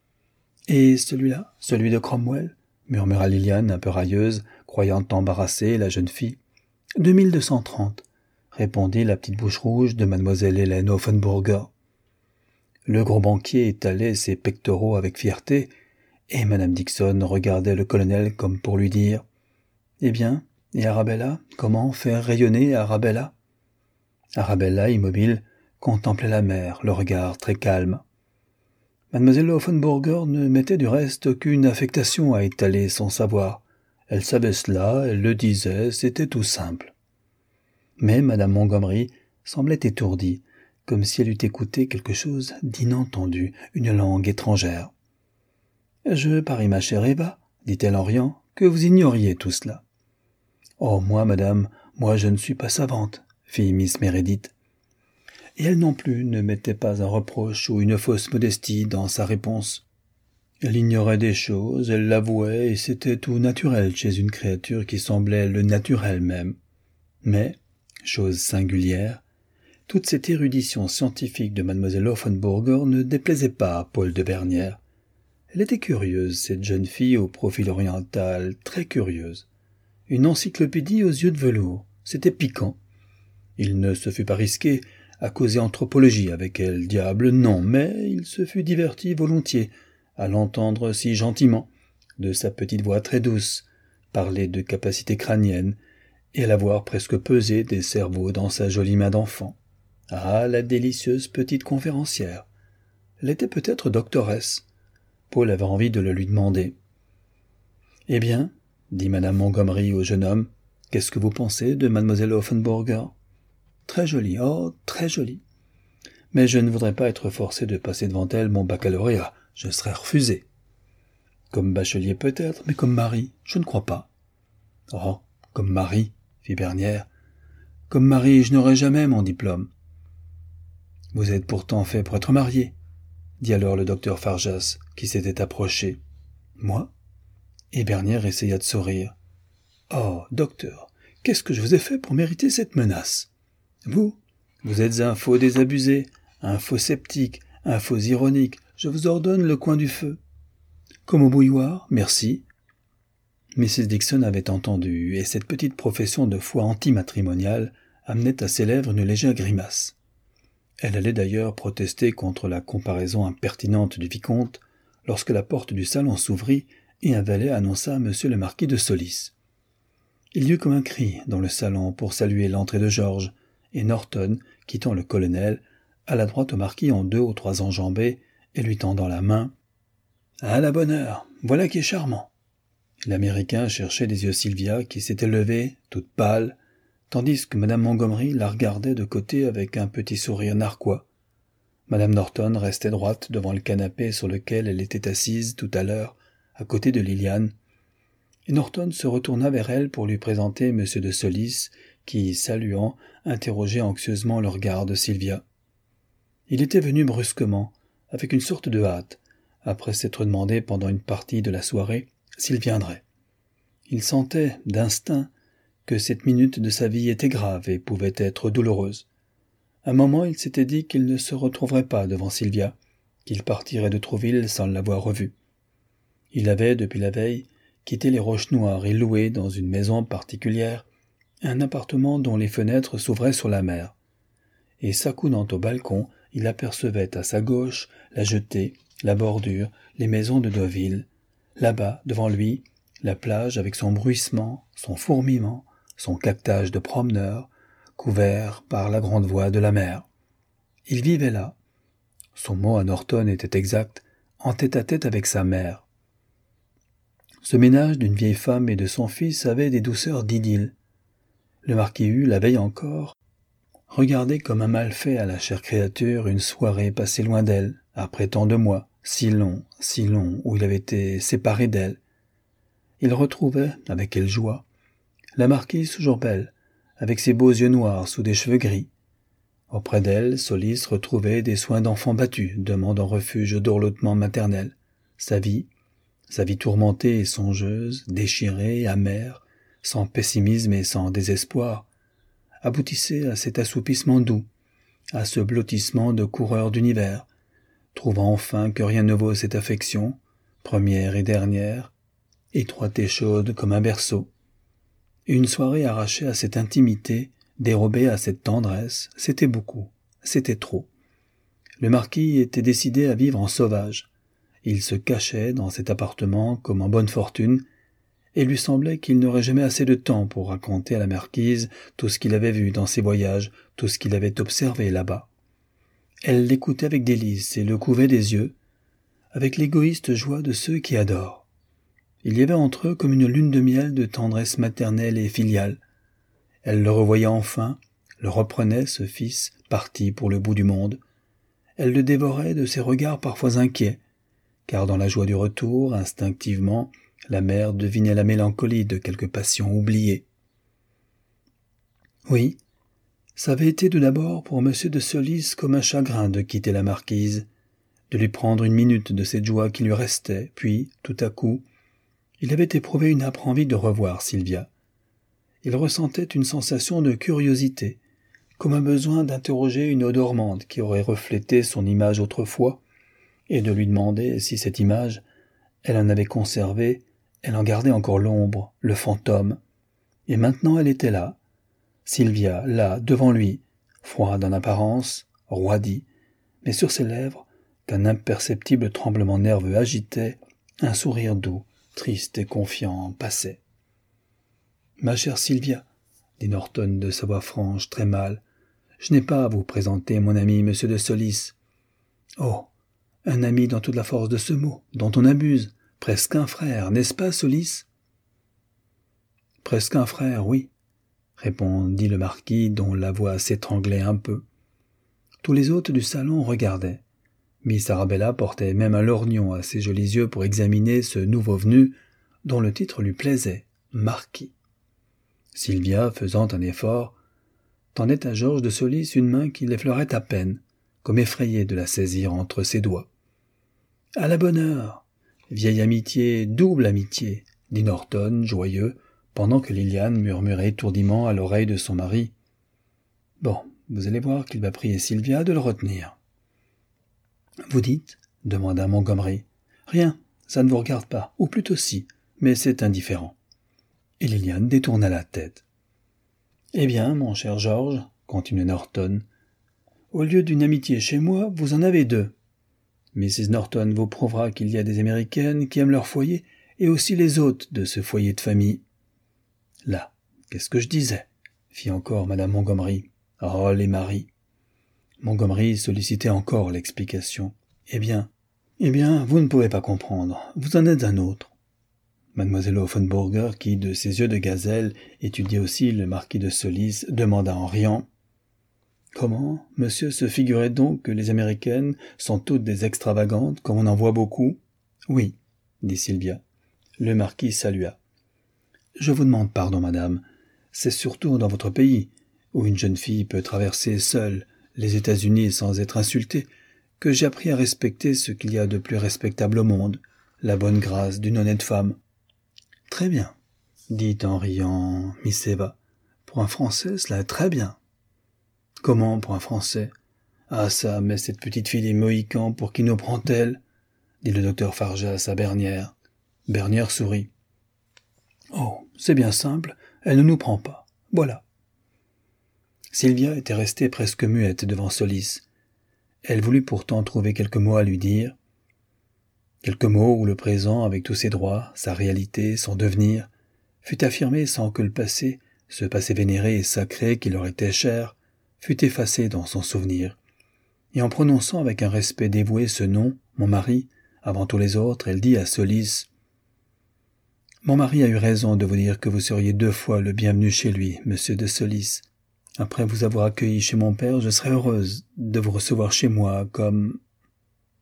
« Et celui-là, celui de Cromwell ?» murmura Liliane, un peu railleuse, croyant embarrasser la jeune fille. « 2230, répondit la petite bouche rouge de mademoiselle Hélène Offenburger. Le gros banquier étalait ses pectoraux avec fierté, et madame Dixon regardait le colonel comme pour lui dire « Eh bien, et Arabella, comment faire rayonner Arabella ?» Arabella, immobile, contemplait la mer, le regard très calme. Mademoiselle Offenburger ne mettait du reste aucune affectation à étaler son savoir. Elle savait cela, elle le disait, c'était tout simple. Mais madame Montgomery semblait étourdie, comme si elle eût écouté quelque chose d'inentendu, une langue étrangère. « Je parie, ma chère Eva, dit-elle en riant, que vous ignoriez tout cela. »« Oh, moi, madame, moi je ne suis pas savante, » fit Miss Meredith. Et elle non plus ne mettait pas un reproche ou une fausse modestie dans sa réponse. Elle ignorait des choses, elle l'avouait, et c'était tout naturel chez une créature qui semblait le naturel même. Mais, chose singulière, toute cette érudition scientifique de mademoiselle Offenburger ne déplaisait pas à Paul de Bernière. Elle était curieuse, cette jeune fille au profil oriental, très curieuse. Une encyclopédie aux yeux de velours, c'était piquant. Il ne se fut pas risqué à causer anthropologie avec elle, diable, non, mais il se fut diverti volontiers à l'entendre si gentiment, de sa petite voix très douce, parler de capacités crâniennes, et à la voir presque peser des cerveaux dans sa jolie main d'enfant. Ah, la délicieuse petite conférencière. Elle était peut-être doctoresse. Paul avait envie de le lui demander. « Eh bien, dit madame Montgomery au jeune homme, qu'est-ce que vous pensez de mademoiselle Offenburger ? Très jolie, oh, très jolie. Mais je ne voudrais pas être forcé de passer devant elle mon baccalauréat, je serais refusé. Comme bachelier peut-être, mais comme mari, je ne crois pas. Oh, comme mari, fit Bernière. Comme mari, je n'aurai jamais mon diplôme. Vous êtes pourtant fait pour être marié, dit alors le docteur Farjas, qui s'était approché. Moi ? Et Bernière essaya de sourire. Oh, docteur, qu'est-ce que je vous ai fait pour mériter cette menace ? Vous êtes un faux désabusé, un faux sceptique, un faux ironique, je vous ordonne le coin du feu. Comme au bouilloire, merci. Mrs. Dixon avait entendu, et cette petite profession de foi antimatrimoniale amenait à ses lèvres une légère grimace. Elle allait d'ailleurs protester contre la comparaison impertinente du vicomte, lorsque la porte du salon s'ouvrit et un valet annonça monsieur le marquis de Solis. Il y eut comme un cri dans le salon pour saluer l'entrée de Georges, et Norton, quittant le colonel, à la droite au marquis en 2 ou 3 enjambées, et lui tendant la main. « À la bonne heure, voilà qui est charmant !» L'Américain cherchait des yeux Sylvia, qui s'était levée, toute pâle, tandis que Madame Montgomery la regardait de côté avec un petit sourire narquois. Madame Norton restait droite devant le canapé sur lequel elle était assise tout à l'heure, à côté de Liliane, et Norton se retourna vers elle pour lui présenter M. de Solis, qui, saluant, interrogeait anxieusement le regard de Sylvia. Il était venu brusquement, avec une sorte de hâte, après s'être demandé pendant une partie de la soirée s'il viendrait. Il sentait, d'instinct, que cette minute de sa vie était grave et pouvait être douloureuse. Un moment, il s'était dit qu'il ne se retrouverait pas devant Sylvia, qu'il partirait de Trouville sans l'avoir revue. Il avait, depuis la veille, quitté les Roches-Noires et loué, dans une maison particulière, un appartement dont les fenêtres s'ouvraient sur la mer. Et s'accoudant au balcon, il apercevait à sa gauche la jetée, la bordure, les maisons de Deauville. Là-bas, devant lui, la plage avec son bruissement, son fourmillement, son caquetage de promeneurs, couvert par la grande voix de la mer. Il vivait là. Son mot à Norton était exact, en tête-à-tête avec sa mère. Ce ménage d'une vieille femme et de son fils avait des douceurs d'idylle. Le marquis eut, la veille encore, regardé comme un malfait à la chère créature une soirée passée loin d'elle, après tant de mois, si long, où il avait été séparé d'elle. Il retrouvait, avec quelle joie, la marquise toujours belle, avec ses beaux yeux noirs sous des cheveux gris. Auprès d'elle, Solis retrouvait des soins d'enfant battu, demandant refuge au dorlotement maternel. Sa vie tourmentée et songeuse, déchirée, amère, sans pessimisme et sans désespoir, aboutissait à cet assoupissement doux, à ce blottissement de coureur d'univers, trouvant enfin que rien ne vaut cette affection, première et dernière, étroite et chaude comme un berceau. Une soirée arrachée à cette intimité, dérobée à cette tendresse, c'était beaucoup, c'était trop. Le marquis était décidé à vivre en sauvage. Il se cachait dans cet appartement comme en bonne fortune, et lui semblait qu'il n'aurait jamais assez de temps pour raconter à la marquise tout ce qu'il avait vu dans ses voyages, tout ce qu'il avait observé là-bas. Elle l'écoutait avec délice et le couvait des yeux, avec l'égoïste joie de ceux qui adorent. Il y avait entre eux comme une lune de miel de tendresse maternelle et filiale. Elle le revoyait enfin, le reprenait, ce fils, parti pour le bout du monde. Elle le dévorait de ses regards parfois inquiets, car dans la joie du retour, instinctivement, la mère devinait la mélancolie de quelque passion oubliée. Oui, ça avait été tout d'abord pour M. de Solis comme un chagrin de quitter la marquise, de lui prendre une minute de cette joie qui lui restait, puis, tout à coup, il avait éprouvé une âpre envie de revoir Sylvia. Il ressentait une sensation de curiosité, comme un besoin d'interroger une eau dormante qui aurait reflété son image autrefois, et de lui demander si cette image, elle en avait conservé, elle en gardait encore l'ombre, le fantôme. Et maintenant elle était là, Sylvia, là, devant lui, froide en apparence, roidie, mais sur ses lèvres, qu'un imperceptible tremblement nerveux agitait, un sourire doux, triste et confiant, passait. « Ma chère Sylvia, dit Norton de sa voix franche, très mal, je n'ai pas à vous présenter mon ami M. de Solis. Oh, un ami dans toute la force de ce mot, dont on abuse, presque un frère, n'est-ce pas, Solis ?»« Presque un frère, oui, » répondit le marquis, dont la voix s'étranglait un peu. Tous les hôtes du salon regardaient. Miss Arabella portait même un lorgnon à ses jolis yeux pour examiner ce nouveau venu, dont le titre lui plaisait, marquis. Sylvia, faisant un effort, tendait à Georges de Solis une main qui l'effleurait à peine, comme effrayée de la saisir entre ses doigts. « À la bonne heure, vieille amitié, double amitié, » dit Norton, joyeux, pendant que Liliane murmurait étourdiment à l'oreille de son mari. « Bon, vous allez voir qu'il va prier Sylvia de le retenir. »« Vous dites ?» demanda Montgomery. « Rien, ça ne vous regarde pas, ou plutôt si, mais c'est indifférent. » Et Liliane détourna la tête. « Eh bien, mon cher Georges, continua Norton, au lieu d'une amitié chez moi, vous en avez 2. Mrs. Norton vous prouvera qu'il y a des Américaines qui aiment leur foyer et aussi les hôtes de ce foyer de famille. » Là, qu'est-ce que je disais ? Fit encore Madame Montgomery. Oh, les maris. Montgomery sollicitait encore l'explication. Eh bien, vous ne pouvez pas comprendre. Vous en êtes un autre. Mademoiselle Offenburger, qui, de ses yeux de gazelle, étudiait aussi le marquis de Solis, demanda en riant « Comment, monsieur se figurait donc que les Américaines sont toutes des extravagantes, comme on en voit beaucoup ?»« Oui, » dit Sylvia. Le marquis salua. « Je vous demande pardon, madame. C'est surtout dans votre pays, où une jeune fille peut traverser seule les États-Unis sans être insultée, que j'ai appris à respecter ce qu'il y a de plus respectable au monde, la bonne grâce d'une honnête femme. » « Très bien, » dit en riant Miss Eva. « Pour un Français, cela est très bien. »« Comment pour un Français ? Ah ça, mais cette petite fille des Mohicans, pour qui nous prend-elle » dit le docteur Farjas à Bernière. Bernière sourit. « Oh, c'est bien simple, elle ne nous prend pas. Voilà. » Sylvia était restée presque muette devant Solis. Elle voulut pourtant trouver quelques mots à lui dire. Quelques mots où le présent, avec tous ses droits, sa réalité, son devenir, fut affirmé sans que le passé, ce passé vénéré et sacré qui leur était cher, fût effacé dans son souvenir. Et en prononçant avec un respect dévoué ce nom, mon mari, avant tous les autres, elle dit à Solis « Mon mari a eu raison de vous dire que vous seriez 2 fois le bienvenu chez lui, monsieur de Solis. Après vous avoir accueilli chez mon père, je serais heureuse de vous recevoir chez moi comme autrefois. »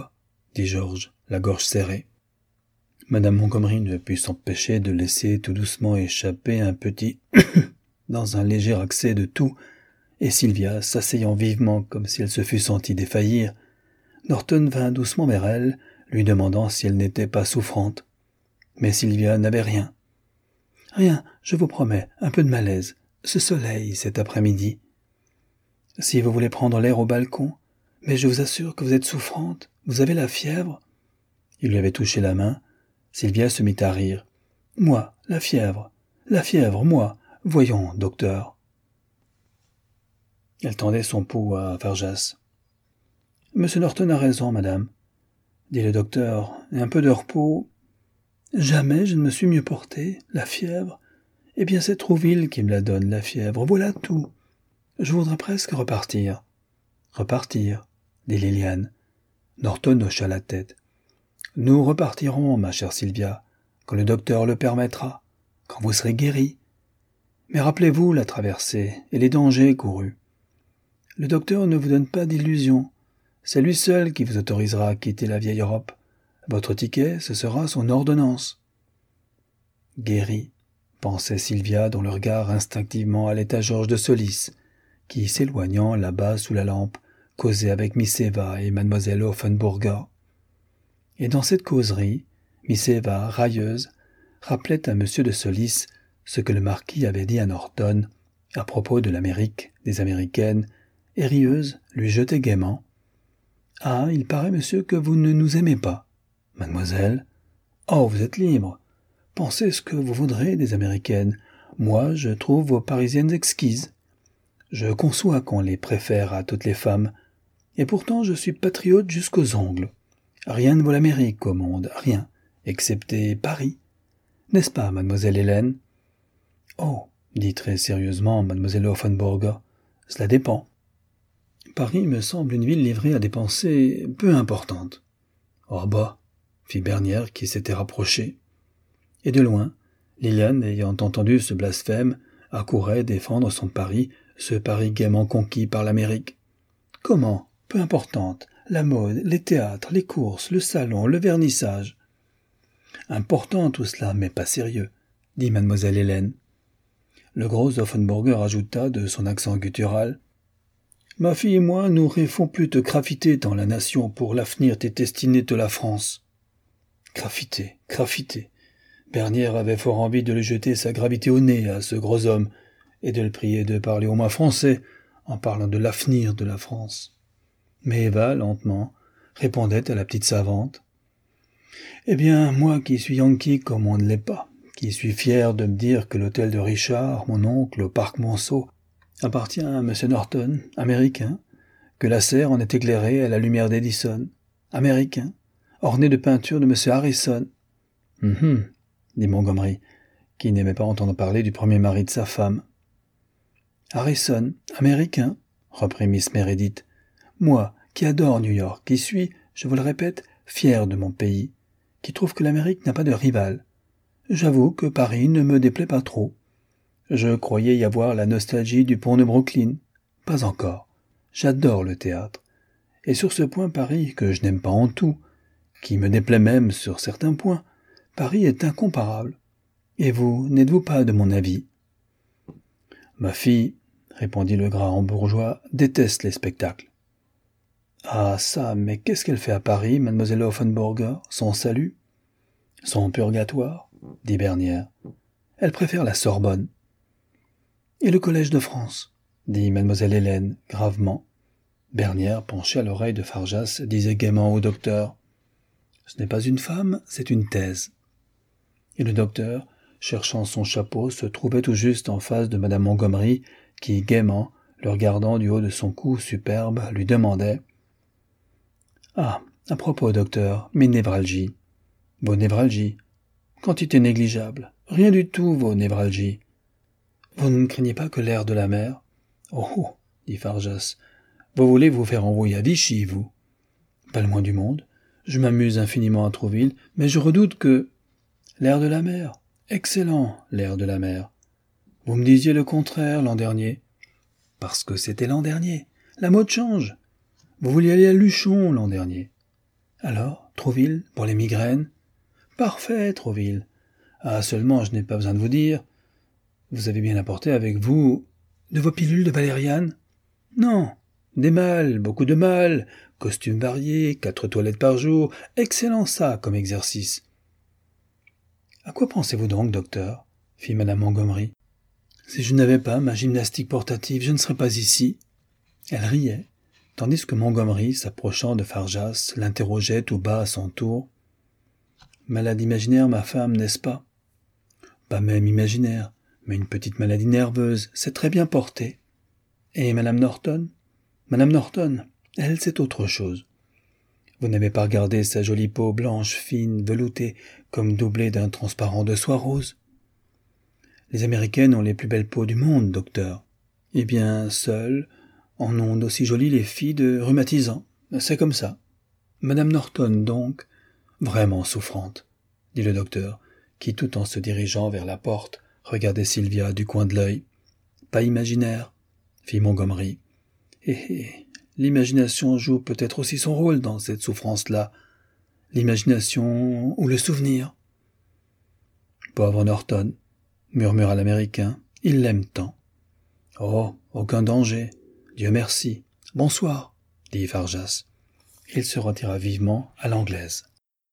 dit Georges, la gorge serrée. Madame Montgomery ne put s'empêcher de laisser tout doucement échapper un petit dans un léger accès de toux, et Sylvia, s'asseyant vivement comme si elle se fût sentie défaillir, Norton vint doucement vers elle, lui demandant si elle n'était pas souffrante. Mais Sylvia n'avait rien. « Rien, je vous promets, un peu de malaise. Ce soleil, cet après-midi. Si vous voulez prendre l'air au balcon, mais je vous assure que vous êtes souffrante. Vous avez la fièvre ?» Il lui avait touché la main. Sylvia se mit à rire. « Moi, la fièvre, moi. Voyons, docteur. » Elle tendait son pouls à Farjas. « Monsieur Norton a raison, madame, » dit le docteur, « et un peu de repos. Jamais je ne me suis mieux porté. La fièvre. Eh bien, c'est Trouville qui me la donne, la fièvre. Voilà tout. Je voudrais presque repartir. »« Repartir, » dit Liliane. Norton hocha la tête. « Nous repartirons, ma chère Sylvia, quand le docteur le permettra, quand vous serez guérie. Mais rappelez-vous la traversée et les dangers courus. Le docteur ne vous donne pas d'illusions. C'est lui seul qui vous autorisera à quitter la vieille Europe. Votre ticket, ce sera son ordonnance. » Guérie, pensait Sylvia, dont le regard instinctivement allait à Georges de Solis, qui, s'éloignant là-bas sous la lampe, causait avec Miss Eva et mademoiselle Offenburger. Et dans cette causerie, Miss Eva, railleuse, rappelait à monsieur de Solis ce que le marquis avait dit à Norton à propos de l'Amérique, des Américaines, et rieuse lui jetait gaiement « Ah, il paraît, monsieur, que vous ne nous aimez pas. »« Mademoiselle ? Oh, vous êtes libre. Pensez ce que vous voudrez des Américaines. Moi, je trouve vos Parisiennes exquises. Je conçois qu'on les préfère à toutes les femmes. Et pourtant, je suis patriote jusqu'aux ongles. Rien ne vaut l'Amérique au monde, rien, excepté Paris. N'est-ce pas, mademoiselle Hélène ? » ?»« Oh, dit très sérieusement mademoiselle Offenburger, cela dépend. Paris me semble une ville livrée à des pensées peu importantes. »« Oh bah, » fit Bernière qui s'était rapprochée. Et de loin, Liliane, ayant entendu ce blasphème, accourait défendre son Paris, ce Paris gaiement conquis par l'Amérique. « Comment ? Peu importante. La mode, les théâtres, les courses, le salon, le vernissage. »« Important tout cela, mais pas sérieux, » dit mademoiselle Hélène. Le gros Offenburger ajouta de son accent guttural. « Ma fille et moi, nous rêvons plus de gravité dans la nation pour l'avenir des destinées de la France. » Gravité, gravité. Bernière avait fort envie de lui jeter sa gravité au nez à ce gros homme et de le prier de parler au moins français en parlant de l'avenir de la France. Mais Eva, lentement, répondait à la petite savante. « Eh bien, moi qui suis Yankee comme on ne l'est pas, qui suis fier de me dire que l'hôtel de Richard, mon oncle, au parc Monceau, appartient à M. Norton, américain, que la serre en est éclairée à la lumière d'Edison, américain, ornée de peintures de M. Harrison. »« dit Montgomery, qui n'aimait pas entendre parler du premier mari de sa femme. « Harrison, américain, reprit Miss Meredith. Moi, qui adore New York, qui suis, je vous le répète, fier de mon pays, qui trouve que l'Amérique n'a pas de rival. J'avoue que Paris ne me déplaît pas trop. Je croyais y avoir la nostalgie du pont de Brooklyn. Pas encore. J'adore le théâtre. Et sur ce point, Paris, que je n'aime pas en tout, qui me déplaît même sur certains points, Paris est incomparable. Et vous, n'êtes-vous pas de mon avis? Ma fille, répondit le grand bourgeois, déteste les spectacles. Ah ça, mais qu'est-ce qu'elle fait à Paris, mademoiselle Offenburger, son salut? Son purgatoire, dit Bernière. Elle préfère la Sorbonne. Et le Collège de France, dit mademoiselle Hélène, gravement. Bernière, penché à l'oreille de Farjas, disait gaiement au docteur. Ce n'est pas une femme, c'est une thèse. Et le docteur, cherchant son chapeau, se trouvait tout juste en face de madame Montgomery, qui, gaiement, le regardant du haut de son cou superbe, lui demandait « Ah, à propos, docteur, mes névralgies. Vos névralgies. Quantité négligeable. Rien du tout, vos névralgies. Vous ne craignez pas que l'air de la mer? Oh, oh, dit Farjas. Vous voulez vous faire envoyer à Vichy, vous? Pas le moins du monde. Je m'amuse infiniment à Trouville, mais je redoute que... L'air de la mer. Excellent, l'air de la mer. Vous me disiez le contraire l'an dernier. Parce que c'était l'an dernier. La mode change. Vous vouliez aller à Luchon l'an dernier. Alors, Trouville, pour les migraines? Parfait, Trouville. Ah, seulement, je n'ai pas besoin de vous dire. Vous avez bien apporté avec vous de vos pilules de valériane? Non. Des mâles, beaucoup de mâles, costumes variés, 4 toilettes par jour. Excellent ça, comme exercice. À quoi pensez-vous donc, docteur? Fit madame Montgomery. Si je n'avais pas ma gymnastique portative, je ne serais pas ici. Elle riait, tandis que Montgomery, s'approchant de Farjas, l'interrogeait tout bas à son tour. Malade imaginaire, ma femme, n'est-ce pas? Pas même imaginaire, mais une petite maladie nerveuse, c'est très bien porté. Et madame Norton? Madame Norton, elle, c'est autre chose. Vous n'avez pas regardé sa jolie peau blanche, fine, veloutée, comme doublée d'un transparent de soie rose? Les Américaines ont les plus belles peaux du monde, docteur. Eh bien, seules en ont d'aussi jolies les filles de rhumatisants. C'est comme ça. Madame Norton, donc, vraiment souffrante, dit le docteur, qui, tout en se dirigeant vers la porte, regardait Sylvia du coin de l'œil. Pas imaginaire, fit Montgomery. L'imagination joue peut-être aussi son rôle dans cette souffrance-là. L'imagination ou le souvenir. Pauvre Norton, murmura l'Américain, il l'aime tant. Oh, aucun danger, Dieu merci. Bonsoir, dit Farjas. Il se retira vivement à l'anglaise.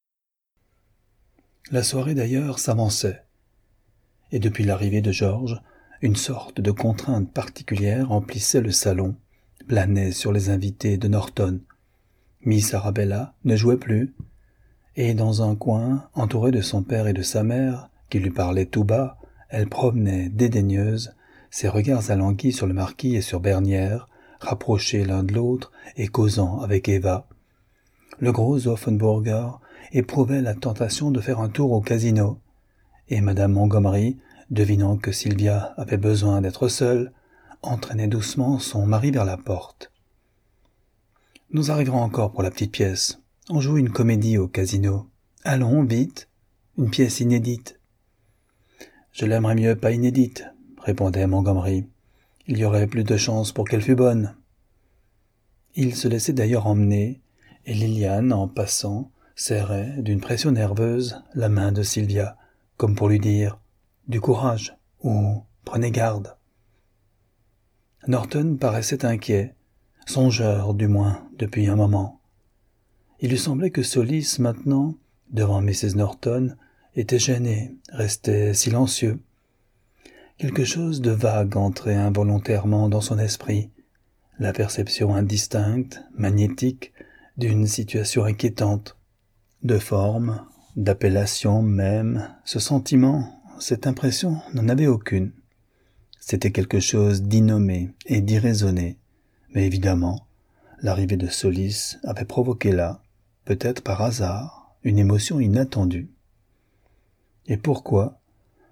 La soirée d'ailleurs s'avançait, et depuis l'arrivée de Georges, une sorte de contrainte particulière emplissait le salon, planait sur les invités de Norton. Miss Arabella ne jouait plus, et dans un coin, entourée de son père et de sa mère, qui lui parlaient tout bas, elle promenait, dédaigneuse, ses regards alanguis sur le marquis et sur Bernière, rapprochés l'un de l'autre et causant avec Eva. Le gros Offenburger éprouvait la tentation de faire un tour au casino, et madame Montgomery, devinant que Sylvia avait besoin d'être seule, entraînait doucement son mari vers la porte. « Nous arriverons encore pour la petite pièce. On joue une comédie au casino. Allons, vite, une pièce inédite. »« Je l'aimerais mieux pas inédite, » répondait Montgomery. « Il y aurait plus de chances pour qu'elle fût bonne. » Il se laissait d'ailleurs emmener, et Liliane, en passant, serrait, d'une pression nerveuse, la main de Sylvia, comme pour lui dire « Du courage » ou « Prenez garde ». Norton paraissait inquiet, songeur du moins depuis un moment. Il lui semblait que Solis, maintenant, devant Mrs. Norton, était gêné, restait silencieux. Quelque chose de vague entrait involontairement dans son esprit, la perception indistincte, magnétique, d'une situation inquiétante, de forme, d'appellation même, ce sentiment, cette impression n'en avait aucune. C'était quelque chose d'innommé et d'irraisonné, mais évidemment, l'arrivée de Solis avait provoqué là, peut-être par hasard, une émotion inattendue. Et pourquoi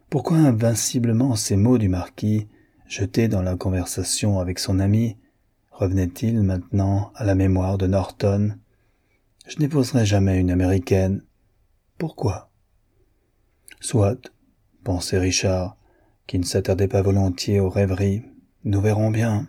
invinciblement ces mots du marquis, jetés dans la conversation avec son ami, revenait-il maintenant à la mémoire de Norton. Je n'épouserai jamais une Américaine. Pourquoi? Soit, pensait Richard, qui ne s'attardait pas volontiers aux rêveries. Nous verrons bien.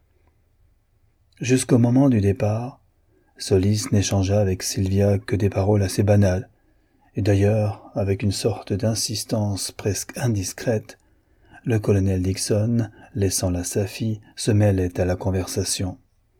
Jusqu'au moment du départ, Solis n'échangea avec Sylvia que des paroles assez banales, et d'ailleurs, avec une sorte d'insistance presque indiscrète, le colonel Dixon, laissant là sa fille, se mêlait à la conversation.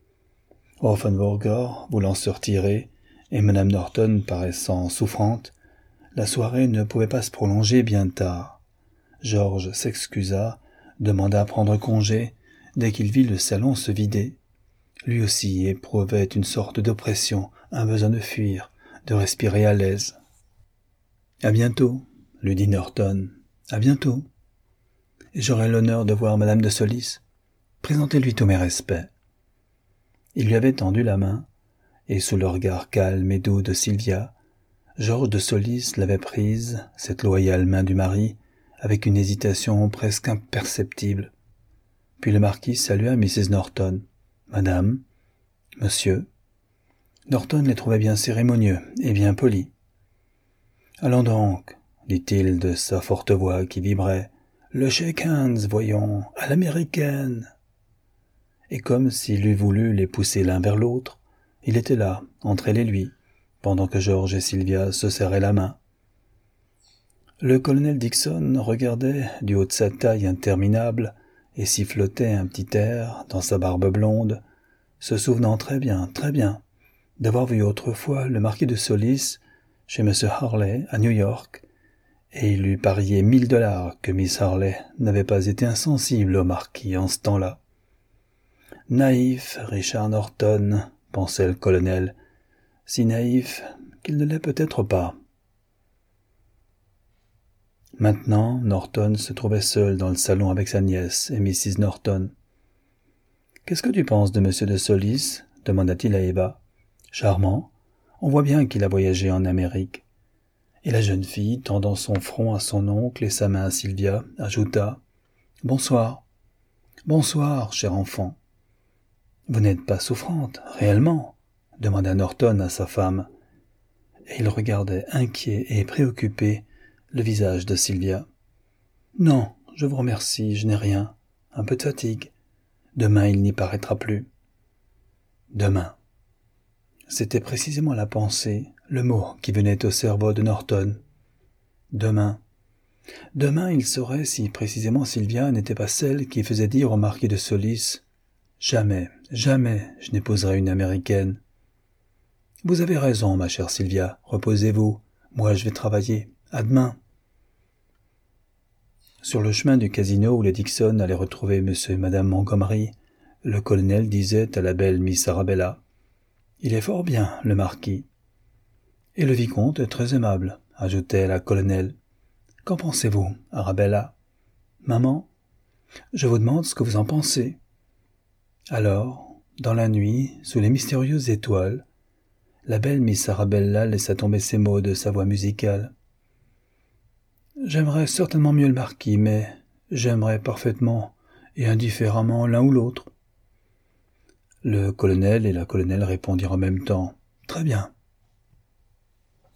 Offenburger voulant se retirer, et Madame Norton paraissant souffrante, la soirée ne pouvait pas se prolonger bien tard. George s'excusa, demanda à prendre congé, dès qu'il vit le salon se vider. Lui aussi éprouvait une sorte d'oppression, un besoin de fuir, de respirer à l'aise. « À bientôt, » lui dit Norton. « À bientôt. Et j'aurai l'honneur de voir Madame de Solis. Présentez-lui tous mes respects. » Il lui avait tendu la main, et sous le regard calme et doux de Sylvia, Georges de Solis l'avait prise, cette loyale main du mari, avec une hésitation presque imperceptible. Puis le marquis salua Mrs. Norton. « Madame, monsieur. » Norton les trouvait bien cérémonieux et bien polis. « Allons donc, » dit-il de sa forte voix qui vibrait. « Le shake hands, voyons, à l'américaine. » Et comme s'il eût voulu les pousser l'un vers l'autre, il était là, entre elle et lui, pendant que George et Sylvia se serraient la main. Le colonel Dixon regardait du haut de sa taille interminable et sifflotait un petit air dans sa barbe blonde, se souvenant très bien, d'avoir vu autrefois le marquis de Solis chez M. Harley à New York, et il eût parié $1000 que Miss Harley n'avait pas été insensible au marquis en ce temps-là. Naïf, Richard Norton, pensait le colonel, si naïf qu'il ne l'est peut-être pas. Maintenant, Norton se trouvait seul dans le salon avec sa nièce et Mrs. Norton. « Qu'est-ce que tu penses de M. de Solis ?» demanda-t-il à Eva. « Charmant. On voit bien qu'il a voyagé en Amérique. » Et la jeune fille, tendant son front à son oncle et sa main à Sylvia, ajouta « Bonsoir. »« Bonsoir, cher enfant. »« Vous n'êtes pas souffrante, réellement ?» demanda Norton à sa femme. Et il regardait inquiet et préoccupé le visage de Sylvia. « Non, je vous remercie, je n'ai rien. Un peu de fatigue. Demain, il n'y paraîtra plus. » Demain. C'était précisément la pensée, le mot qui venait au cerveau de Norton. Demain. Demain, il saurait si précisément Sylvia n'était pas celle qui faisait dire au marquis de Solis « Jamais, jamais je n'épouserai une Américaine. » « Vous avez raison, ma chère Sylvia, reposez-vous. Moi, je vais travailler. À demain. » Sur le chemin du casino où les Dixon allaient retrouver M. et Mme Montgomery, le colonel disait à la belle Miss Arabella « Il est fort bien, le marquis. » « Et le vicomte est très aimable, » ajoutait la colonelle. « Qu'en pensez-vous, Arabella ? » ?»« Maman, je vous demande ce que vous en pensez. » Alors, dans la nuit, sous les mystérieuses étoiles, la belle Miss Arabella laissa tomber ces mots de sa voix musicale. « J'aimerais certainement mieux le marquis, mais j'aimerais parfaitement et indifféremment l'un ou l'autre. » Le colonel et la colonelle répondirent en même temps. « Très bien. »